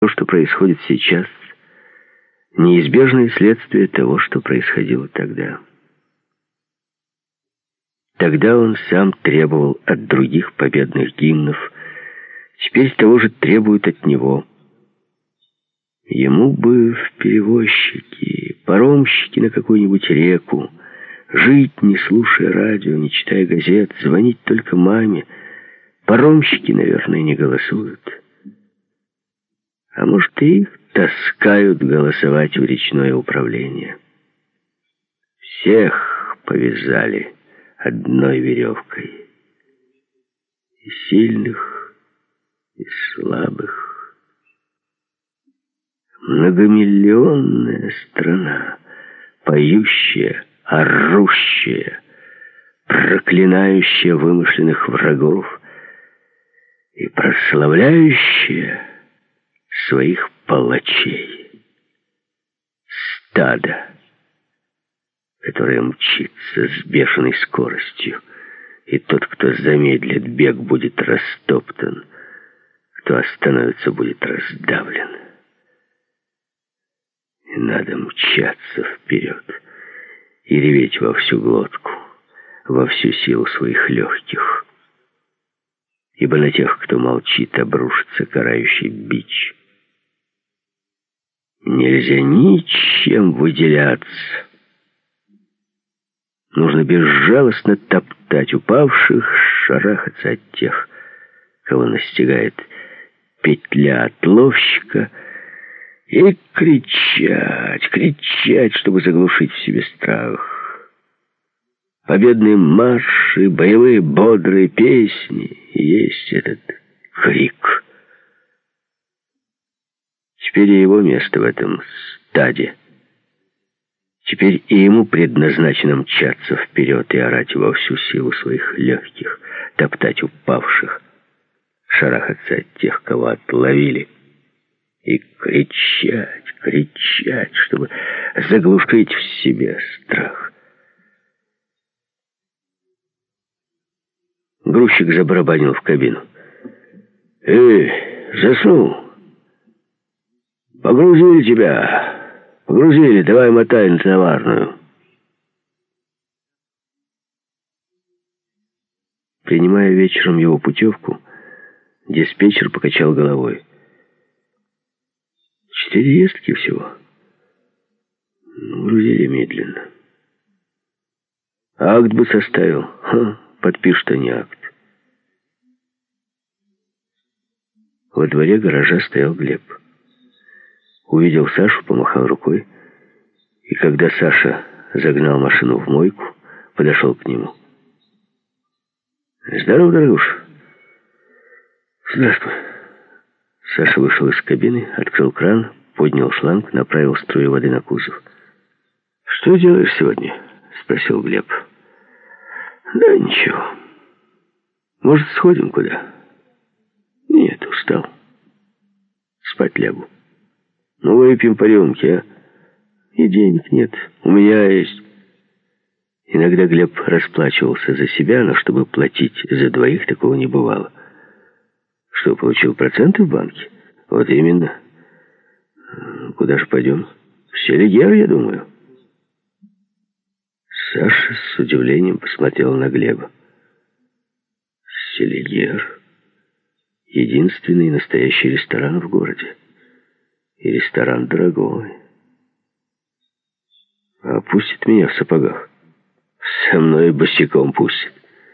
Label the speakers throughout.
Speaker 1: что происходит сейчас, неизбежное следствие того, что происходило тогда. Тогда он сам требовал от других победных гимнов, теперь того же требуют от него. Ему бы в перевозчики, паромщики на какую-нибудь реку, жить, не слушая радио, не читая газет, звонить только маме. Паромщики, наверное, не голосуют. А может, и их таскают голосовать в речное управление. Всех повязали одной веревкой. И сильных, и слабых. Многомиллионная страна, поющая, орущая, проклинающая вымышленных врагов и прославляющая своих палачей. Стадо, которое мчится с бешеной скоростью, и тот, кто замедлит бег, будет растоптан, кто остановится, будет раздавлен. И надо мчаться вперед и реветь во всю глотку, во всю силу своих легких. Ибо на тех, кто молчит, обрушится карающий бич. Нельзя ничем выделяться. Нужно безжалостно топтать упавших, шарахаться от тех, кого настигает петля отловщика, и кричать, чтобы заглушить в себе страх. Победные марши, боевые бодрые песни — есть этот крик. Теперь и его место в этом стаде. Теперь и ему предназначено мчаться вперед и орать во всю силу своих легких, топтать упавших, шарахаться от тех, кого отловили, и кричать, чтобы заглушить в себе страх. Грузчик забарабанил в кабину. Заснул? Погрузили тебя. Погрузили, давай мотай на товарную. Принимая вечером его путевку, диспетчер покачал головой. 4 ездки всего. Грузили медленно. Акт бы составил. Подпишет они акт. Во дворе гаража стоял Глеб. Увидел Сашу, помахал рукой, и когда Саша загнал машину в мойку, подошел к нему. «Здорово, дорогуша». «Здравствуй». Саша вышел из кабины, открыл кран, поднял шланг, направил струю воды на кузов. «Что делаешь сегодня?» — спросил Глеб. «Да ничего. Может, сходим куда?» «Нет, устал. Спать лягу». «Ну, выпьем по рюмке, а?» «И денег нет. У меня есть». Иногда Глеб расплачивался за себя, но чтобы платить за двоих, такого не бывало. «Что, получил проценты в банке?» «Вот именно». «Куда же пойдем?» «В Селигер, я думаю». Саша с удивлением посмотрел на Глеба. «Селигер. Единственный настоящий ресторан в городе. И ресторан дорогой. А пустит меня в сапогах? Со мной босиком пустит.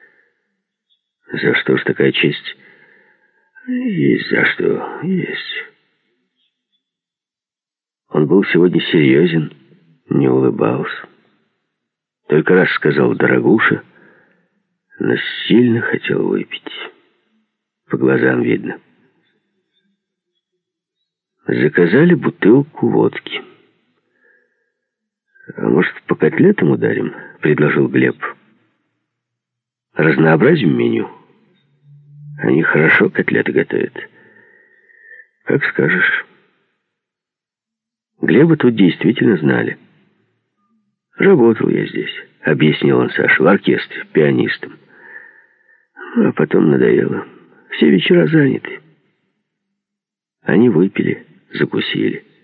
Speaker 1: За что ж такая честь?» «Есть за что, есть». Он был сегодня серьезен, не улыбался. Только раз сказал «дорогуша», но сильно хотел выпить. По глазам видно. Заказали бутылку водки. «А может, по котлетам ударим?» — предложил Глеб. «Разнообразим меню. Они хорошо котлеты готовят». «Как скажешь». Глеба тут действительно знали. «Работал я здесь», — объяснил он Саше, — «в оркестре, пианистом. А потом надоело. Все вечера заняты». Они выпили, закусили.